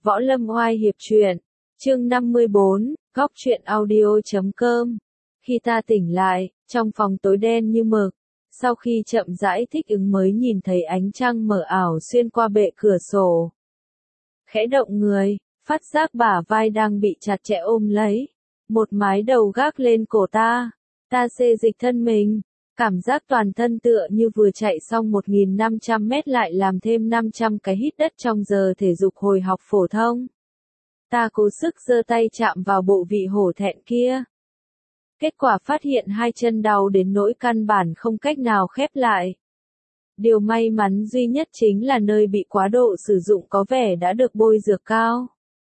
Võ Lâm oai hiệp truyện, chương 54, góc truyện audio.com. Khi ta tỉnh lại, trong phòng tối đen như mực, sau khi chậm rãi thích ứng mới nhìn thấy ánh trăng mờ ảo xuyên qua bệ cửa sổ. Khẽ động người, phát giác bả vai đang bị chặt chẽ ôm lấy, một mái đầu gác lên cổ ta xê dịch thân mình. Cảm giác toàn thân tựa như vừa chạy xong 1.500 mét lại làm thêm 500 cái hít đất trong giờ thể dục hồi học phổ thông. Ta cố sức giơ tay chạm vào bộ vị hổ thẹn kia. Kết quả phát hiện hai chân đau đến nỗi căn bản không cách nào khép lại. Điều may mắn duy nhất chính là nơi bị quá độ sử dụng có vẻ đã được bôi dược cao.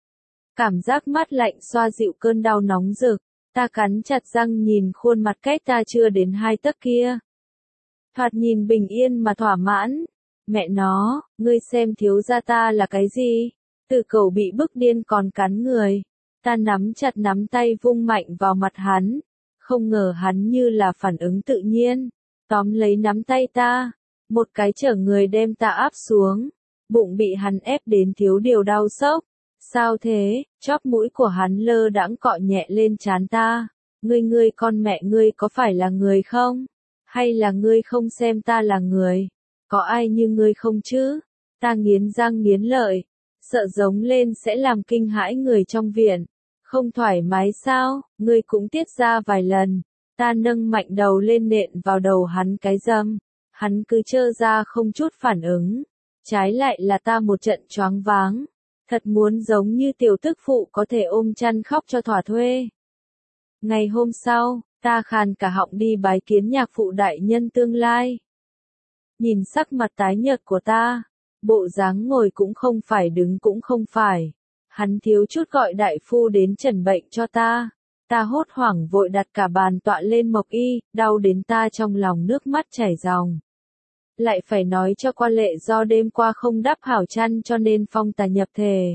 Cảm giác mát lạnh xoa dịu cơn đau nóng rực. Ta cắn chặt răng nhìn khuôn mặt cách ta chưa đến 2 tấc kia. Thoạt nhìn bình yên mà thỏa mãn. Mẹ nó, ngươi xem thiếu gia ta là cái gì? Từ cầu bị bức điên còn cắn người. Ta nắm chặt nắm tay vung mạnh vào mặt hắn. Không ngờ hắn như là phản ứng tự nhiên. Tóm lấy nắm tay ta. Một cái chở người đem ta áp xuống. Bụng bị hắn ép đến thiếu điều đau sốc. Sao thế? Chóp mũi của hắn lơ đãng cọ nhẹ lên trán ta. Ngươi con mẹ ngươi có phải là người không? Hay là ngươi không xem ta là người? Có ai như ngươi không chứ? Ta nghiến răng nghiến lợi. Sợ giống lên sẽ làm kinh hãi người trong viện. Không thoải mái sao? Ngươi cũng tiết ra vài lần. Ta nâng mạnh đầu lên nện vào đầu hắn cái dâm. Hắn cứ trơ ra không chút phản ứng. Trái lại là ta một trận choáng váng. Thật muốn giống như tiểu tức phụ có thể ôm chăn khóc cho thỏa thuê. Ngày hôm sau, ta khàn cả họng đi bái kiến nhạc phụ đại nhân tương lai. Nhìn sắc mặt tái nhợt của ta, bộ dáng ngồi cũng không phải đứng cũng không phải. Hắn thiếu chút gọi đại phu đến chẩn bệnh cho ta. Ta hốt hoảng vội đặt cả bàn tọa lên mộc y, đau đến ta trong lòng nước mắt chảy ròng. Lại phải nói cho qua lệ do đêm qua không đắp hảo chăn cho nên phong tà nhập thể.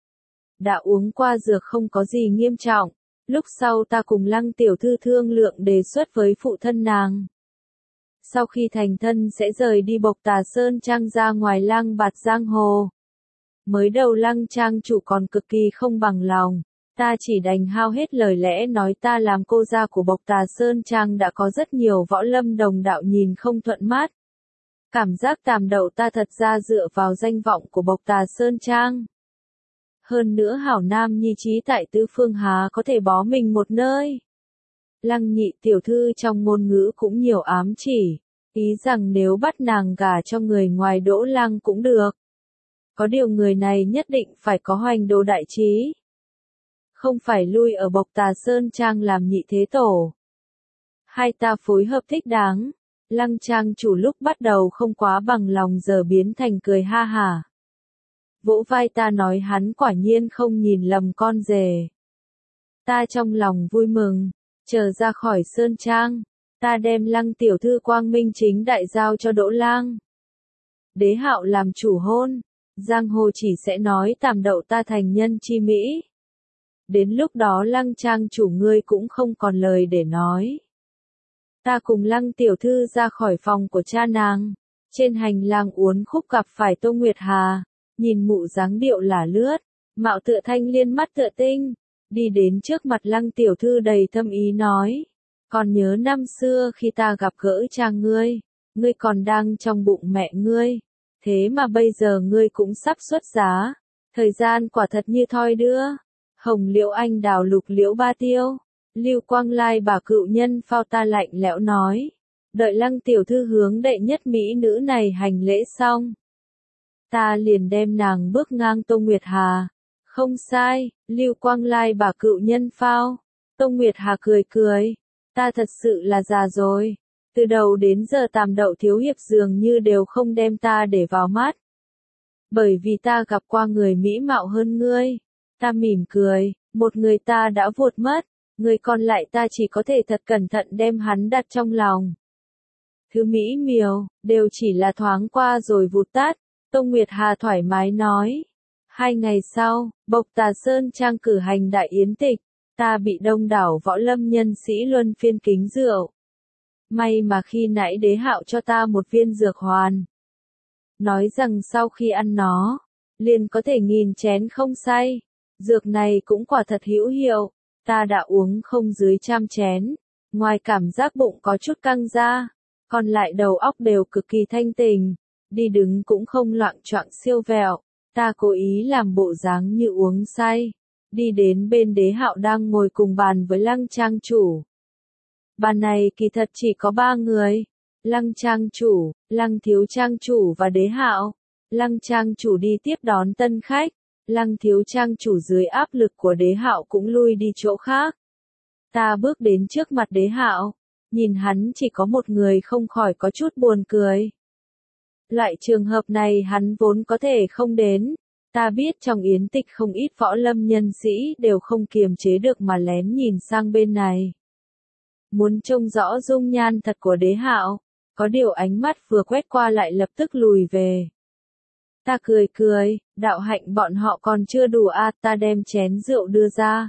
Đã uống qua dược không có gì nghiêm trọng. Lúc sau ta cùng Lăng tiểu thư thương lượng đề xuất với phụ thân nàng. Sau khi thành thân sẽ rời đi Bộc Tà Sơn Trang ra ngoài lang bạt giang hồ. Mới đầu Lăng trang chủ còn cực kỳ không bằng lòng. Ta chỉ đành hao hết lời lẽ nói ta làm cô gia của Bộc Tà Sơn Trang đã có rất nhiều võ lâm đồng đạo nhìn không thuận mắt. Cảm giác tàm đậu ta thật ra dựa vào danh vọng của Bộc Tà Sơn Trang. Hơn nữa hảo nam nhi trí tại tứ phương há có thể bó mình một nơi. Lăng nhị tiểu thư trong ngôn ngữ cũng nhiều ám chỉ, ý rằng nếu bắt nàng gả cho người ngoài Đỗ Lăng cũng được. Có điều người này nhất định phải có hoành đồ đại trí. Không phải lui ở Bộc Tà Sơn Trang làm nhị thế tổ. Hai ta phối hợp thích đáng. Lăng trang chủ lúc bắt đầu không quá bằng lòng giờ biến thành cười ha hả. Vỗ vai ta nói hắn quả nhiên không nhìn lầm con rể. Ta trong lòng vui mừng, chờ ra khỏi Sơn Trang, ta đem Lăng tiểu thư quang minh chính đại giao cho Đỗ Lang. Đế Hạo làm chủ hôn, giang hồ chỉ sẽ nói tàm đậu ta thành nhân chi mỹ. Đến lúc đó Lăng trang chủ ngươi cũng không còn lời để nói. Ta cùng Lăng tiểu thư ra khỏi phòng của cha nàng. Trên hành lang uốn khúc gặp phải Tô Nguyệt Hà. Nhìn mụ dáng điệu lả lướt. Mạo tựa thanh liên mắt tựa tinh. Đi đến trước mặt Lăng tiểu thư đầy thâm ý nói. Còn nhớ năm xưa khi ta gặp gỡ cha ngươi. Ngươi còn đang trong bụng mẹ ngươi. Thế mà bây giờ ngươi cũng sắp xuất giá. Thời gian quả thật như thoi đưa. Hồng liễu anh đào lục liễu ba tiêu. Lưu Quang Lai bà cựu nhân phao ta lạnh lẽo nói. Đợi Lăng tiểu thư hướng đệ nhất mỹ nữ này hành lễ xong. Ta liền đem nàng bước ngang Tô Nguyệt Hà. Không sai, Lưu Quang Lai bà cựu nhân phao. Tô Nguyệt Hà cười cười. Ta thật sự là già rồi. Từ đầu đến giờ tàm đậu thiếu hiệp dường như đều không đem ta để vào mắt. Bởi vì ta gặp qua người mỹ mạo hơn ngươi. Ta mỉm cười, một người ta đã vụt mất. Người còn lại ta chỉ có thể thật cẩn thận đem hắn đặt trong lòng. Thứ mỹ miều, đều chỉ là thoáng qua rồi vụt tắt. Tô Nguyệt Hà thoải mái nói. 2 ngày sau, Bộc Tà Sơn Trang cử hành đại yến tịch. Ta bị đông đảo võ lâm nhân sĩ luân phiên kính rượu. May mà khi nãy Đế Hạo cho ta một viên dược hoàn. Nói rằng sau khi ăn nó, liền có thể nghìn chén không say. Dược này cũng quả thật hữu hiệu, ta đã uống không dưới 100 chén, ngoài cảm giác bụng có chút căng ra, còn lại đầu óc đều cực kỳ thanh tỉnh, đi đứng cũng không loạng choạng siêu vẹo. Ta cố ý làm bộ dáng như uống say, đi đến bên Đế Hạo đang ngồi cùng bàn với Lăng trang chủ. Bàn này kỳ thật chỉ có 3 người, Lăng trang chủ, Lăng thiếu trang chủ và Đế Hạo. Lăng trang chủ đi tiếp đón tân khách, Lăng thiếu trang chủ dưới áp lực của Đế Hạo cũng lui đi chỗ khác. Ta bước đến trước mặt Đế Hạo, nhìn hắn chỉ có một người không khỏi có chút buồn cười. Loại trường hợp này hắn vốn có thể không đến. Ta biết trong yến tịch không ít võ lâm nhân sĩ đều không kiềm chế được mà lén nhìn sang bên này. Muốn trông rõ dung nhan thật của Đế Hạo, có điều ánh mắt vừa quét qua lại lập tức lùi về. Ta cười cười, đạo hạnh bọn họ còn chưa đủ à, ta đem chén rượu đưa ra.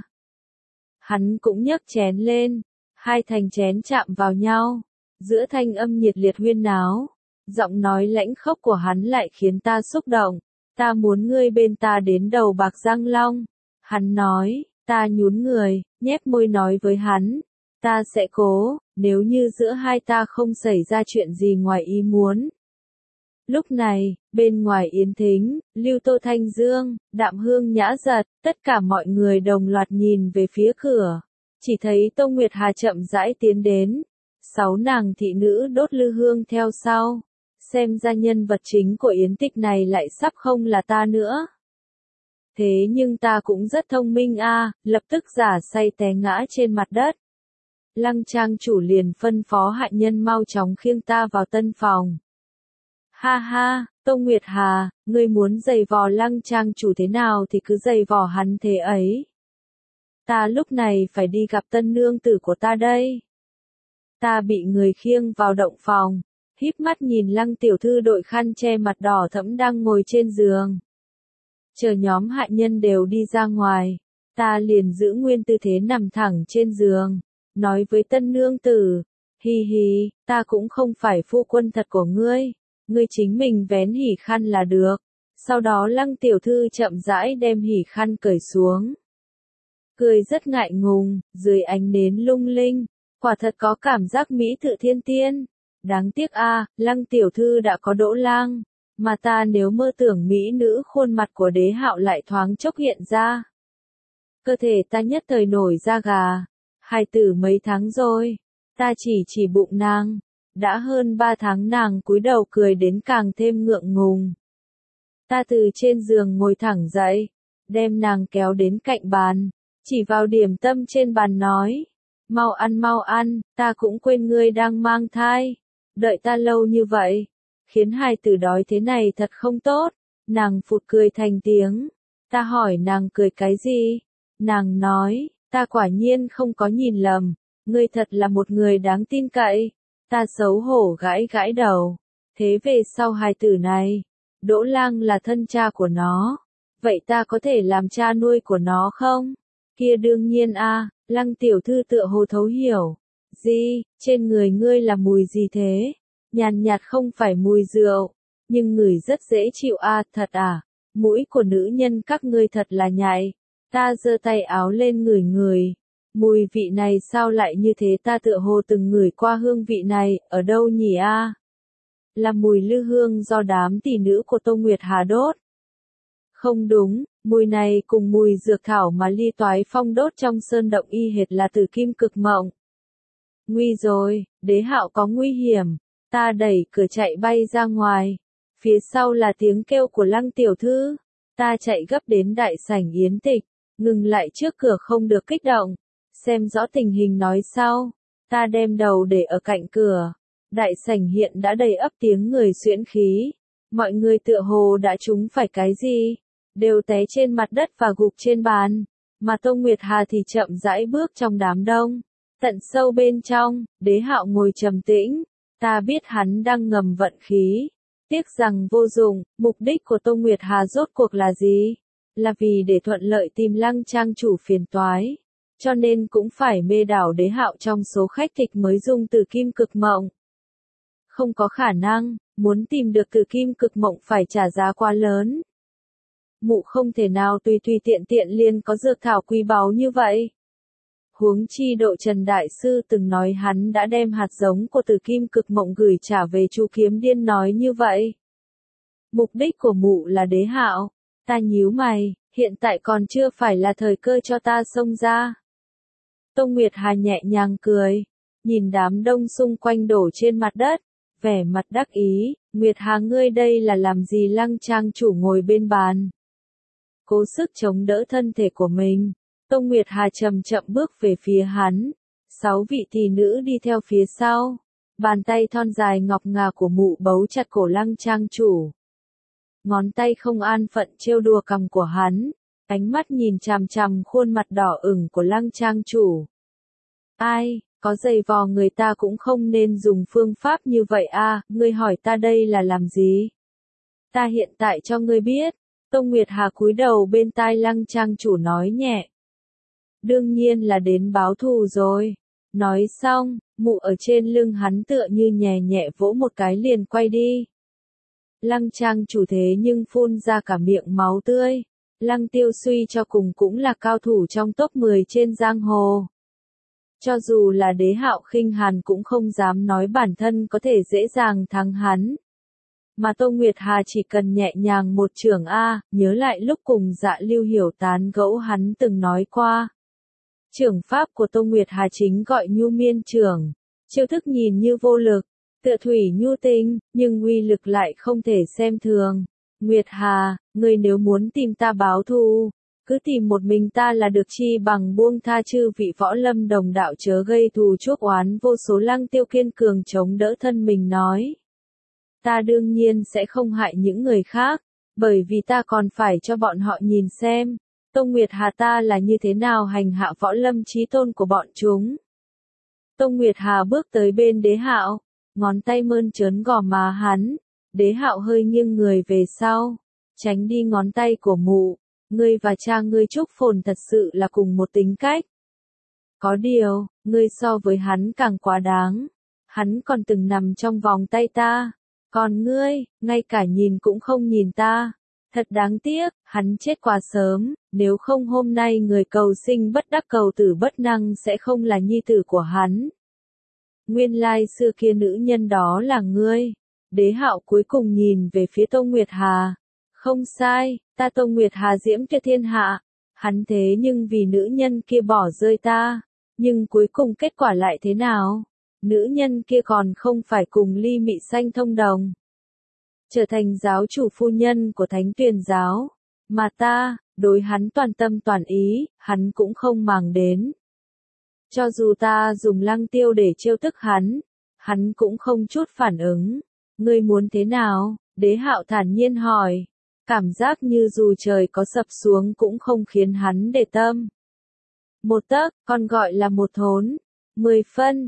Hắn cũng nhấc chén lên, hai thành chén chạm vào nhau, giữa thanh âm nhiệt liệt huyên náo. Giọng nói lãnh khốc của hắn lại khiến ta xúc động. Ta muốn ngươi bên ta đến đầu bạc răng long. Hắn nói, ta nhún người, nhếch môi nói với hắn. Ta sẽ cố, nếu như giữa hai ta không xảy ra chuyện gì ngoài ý muốn. Lúc này, bên ngoài yến thính, Lưu Tô Thanh Dương, Đạm Hương Nhã Giật, tất cả mọi người đồng loạt nhìn về phía cửa. Chỉ thấy Tô Nguyệt Hà chậm rãi tiến đến. 6 nàng thị nữ đốt lư hương theo sau. Xem ra nhân vật chính của yến tịch này lại sắp không là ta nữa. Thế nhưng ta cũng rất thông minh a, lập tức giả say té ngã trên mặt đất. Lăng trang chủ liền phân phó hạ nhân mau chóng khiêng ta vào tân phòng. Ha ha, Tô Nguyệt Hà, ngươi muốn giày vò Lăng trang chủ thế nào thì cứ giày vò hắn thế ấy. Ta lúc này phải đi gặp tân nương tử của ta đây. Ta bị người khiêng vào động phòng. Híp mắt nhìn Lăng tiểu thư đội khăn che mặt đỏ thẫm đang ngồi trên giường. Chờ nhóm hạ nhân đều đi ra ngoài, ta liền giữ nguyên tư thế nằm thẳng trên giường, nói với tân nương tử, hi hi, ta cũng không phải phu quân thật của ngươi chính mình vén hỉ khăn là được. Sau đó Lăng tiểu thư chậm rãi đem hỉ khăn cởi xuống. Cười rất ngại ngùng, dưới ánh nến lung linh, quả thật có cảm giác mỹ tự thiên tiên. Đáng tiếc a, Lăng tiểu thư đã có Đỗ Lang, mà ta nếu mơ tưởng mỹ nữ khuôn mặt của Đế Hạo lại thoáng chốc hiện ra. Cơ thể ta nhất thời nổi da gà, hài tử mấy tháng rồi, ta chỉ bụng nàng, đã hơn 3 tháng nàng cúi đầu cười đến càng thêm ngượng ngùng. Ta từ trên giường ngồi thẳng dậy, đem nàng kéo đến cạnh bàn, chỉ vào điểm tâm trên bàn nói, mau ăn, ta cũng quên ngươi đang mang thai. Đợi ta lâu như vậy, khiến hài tử đói thế này thật không tốt. Nàng phụt cười thành tiếng. Ta hỏi nàng cười cái gì? Nàng nói, ta quả nhiên không có nhìn lầm, ngươi thật là một người đáng tin cậy. Ta xấu hổ gãi gãi đầu. Thế về sau hài tử này, Đỗ Lang là thân cha của nó. Vậy ta có thể làm cha nuôi của nó không? Kia đương nhiên a, Lăng tiểu thư tựa hồ thấu hiểu. Gì, trên người ngươi là mùi gì thế? Nhàn nhạt không phải mùi rượu, nhưng ngửi rất dễ chịu a, thật à? Mũi của nữ nhân các ngươi thật là nhạy. Ta giơ tay áo lên ngửi ngửi. Mùi vị này sao lại như thế, ta tựa hồ từng ngửi qua hương vị này, ở đâu nhỉ a? Là mùi lư hương do đám tỷ nữ của Tô Nguyệt Hà đốt. Không đúng, mùi này cùng mùi dược thảo mà Ly Toái Phong đốt trong sơn động y hệt là Tử Kim Cực Mộng. Nguy rồi, Đế Hạo có nguy hiểm. Ta đẩy cửa chạy bay ra ngoài. Phía sau là tiếng kêu của Lăng tiểu thư. Ta chạy gấp đến đại sảnh yến tịch, ngừng lại trước cửa không được kích động. Xem rõ tình hình nói sau. Ta đem đầu để ở cạnh cửa. Đại sảnh hiện đã đầy ắp tiếng người xuyễn khí. Mọi người tựa hồ đã trúng phải cái gì, đều té trên mặt đất và gục trên bàn. Mà Tô Nguyệt Hà thì chậm rãi bước trong đám đông. Tận sâu bên trong, Đế Hạo ngồi trầm tĩnh. Ta biết hắn đang ngầm vận khí. Tiếc rằng vô dụng, mục đích của Tô Nguyệt Hà rốt cuộc là gì? Là vì để thuận lợi tìm Lăng trang chủ phiền toái. Cho nên cũng phải mê đảo Đế Hạo trong số khách kịch mới dùng Tử Kim Cực Mộng. Không có khả năng, muốn tìm được Tử Kim Cực Mộng phải trả giá quá lớn. Mụ không thể nào tùy tùy tiện tiện liền có dược thảo quý báu như vậy. Huống chi Độ Trần Đại Sư từng nói hắn đã đem hạt giống của Tử Kim Cực Mộng gửi trả về Chu Kiếm Điên nói như vậy. Mục đích của mụ là Đế Hạo. Ta nhíu mày, hiện tại còn chưa phải là thời cơ cho ta xông ra. Tông Nguyệt Hà nhẹ nhàng cười, nhìn đám đông xung quanh đổ trên mặt đất, vẻ mặt đắc ý, Nguyệt Hà ngươi đây là làm gì? Lăng Trang chủ ngồi bên bàn, cố sức chống đỡ thân thể của mình. Tông Nguyệt Hà chậm chậm bước về phía hắn, 6 vị tỷ nữ đi theo phía sau. Bàn tay thon dài ngọc ngà của mụ bấu chặt cổ Lăng Trang chủ. Ngón tay không an phận trêu đùa cằm của hắn, ánh mắt nhìn chằm chằm khuôn mặt đỏ ửng của Lăng Trang chủ. Ai, có giày vò người ta cũng không nên dùng phương pháp như vậy à, ngươi hỏi ta đây là làm gì? Ta hiện tại cho ngươi biết. Tông Nguyệt Hà cúi đầu bên tai Lăng Trang chủ nói nhẹ. Đương nhiên là đến báo thù rồi. Nói xong, mụ ở trên lưng hắn tựa như nhẹ nhẹ vỗ một cái liền quay đi. Lăng Trang chủ thế nhưng phun ra cả miệng máu tươi. Lăng Tiêu suy cho cùng cũng là cao thủ trong top 10 trên giang hồ. Cho dù là Đế Hạo khinh hàn cũng không dám nói bản thân có thể dễ dàng thắng hắn. Mà Tô Nguyệt Hà chỉ cần nhẹ nhàng một chưởng A, nhớ lại lúc cùng Dạ Lưu Hiểu tán gẫu hắn từng nói qua. Chưởng pháp của Tô Nguyệt Hà chính gọi Nhu Miên chưởng, chiêu thức nhìn như vô lực, tựa thủy nhu tinh, nhưng uy lực lại không thể xem thường. Nguyệt Hà, ngươi nếu muốn tìm ta báo thù, cứ tìm một mình ta là được, chi bằng buông tha chư vị võ lâm đồng đạo chớ gây thù chuốc oán vô số. Lăng Tiêu kiên cường chống đỡ thân mình nói. Ta đương nhiên sẽ không hại những người khác, bởi vì ta còn phải cho bọn họ nhìn xem, Tông Nguyệt Hà ta là như thế nào hành hạ võ lâm chí tôn của bọn chúng. Tông Nguyệt Hà bước tới bên Đế Hạo, ngón tay mơn trớn gò má hắn, Đế Hạo hơi nghiêng người về sau, tránh đi ngón tay của mụ. Ngươi và cha ngươi Trúc Phồn thật sự là cùng một tính cách. Có điều, ngươi so với hắn càng quá đáng. Hắn còn từng nằm trong vòng tay ta. Còn ngươi, ngay cả nhìn cũng không nhìn ta. Thật đáng tiếc, hắn chết quá sớm, nếu không hôm nay người cầu sinh bất đắc cầu tử bất năng sẽ không là nhi tử của hắn. Nguyên lai xưa kia nữ nhân đó là ngươi. Đế Hạo cuối cùng nhìn về phía Tông Nguyệt Hà. Không sai, ta Tông Nguyệt Hà diễm tuyệt thiên hạ. Hắn thế nhưng vì nữ nhân kia bỏ rơi ta. Nhưng cuối cùng kết quả lại thế nào? Nữ nhân kia còn không phải cùng Ly Mị Xanh thông đồng. Trở thành giáo chủ phu nhân của Thánh Tuyền giáo. Mà ta, đối hắn toàn tâm toàn ý, hắn cũng không màng đến. Cho dù ta dùng Lăng Tiêu để trêu tức hắn cũng không chút phản ứng. Ngươi muốn thế nào? Đế Hạo thản nhiên hỏi. Cảm giác như dù trời có sập xuống cũng không khiến hắn để tâm. Một tấc, còn gọi là một thốn. 10 phân,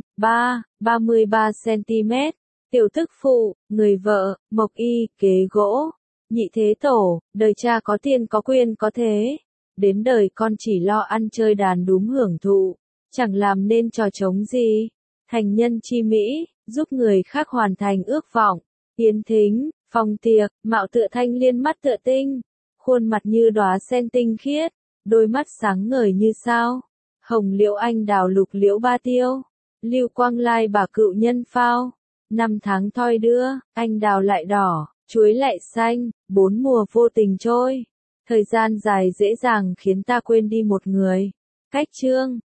33 cm. Tiểu thức phụ, người vợ, mộc y, kế gỗ. Nhị thế tổ, đời cha có tiền có quyền có thế. Đến đời con chỉ lo ăn chơi đàn đúm hưởng thụ. Chẳng làm nên trò trống gì. Thành nhân chi mỹ, giúp người khác hoàn thành ước vọng. Yến thính, phòng tiệc, mạo tựa thanh liên mắt tựa tinh. Khuôn mặt như đóa sen tinh khiết. Đôi mắt sáng ngời như sao. Hồng liễu anh đào lục liễu ba tiêu. Lưu quang lai bà cựu nhân phao. Năm tháng thoi đưa, anh đào lại đỏ, chuối lại xanh, 4 mùa vô tình trôi. Thời gian dài dễ dàng khiến ta quên đi một người. Cách chương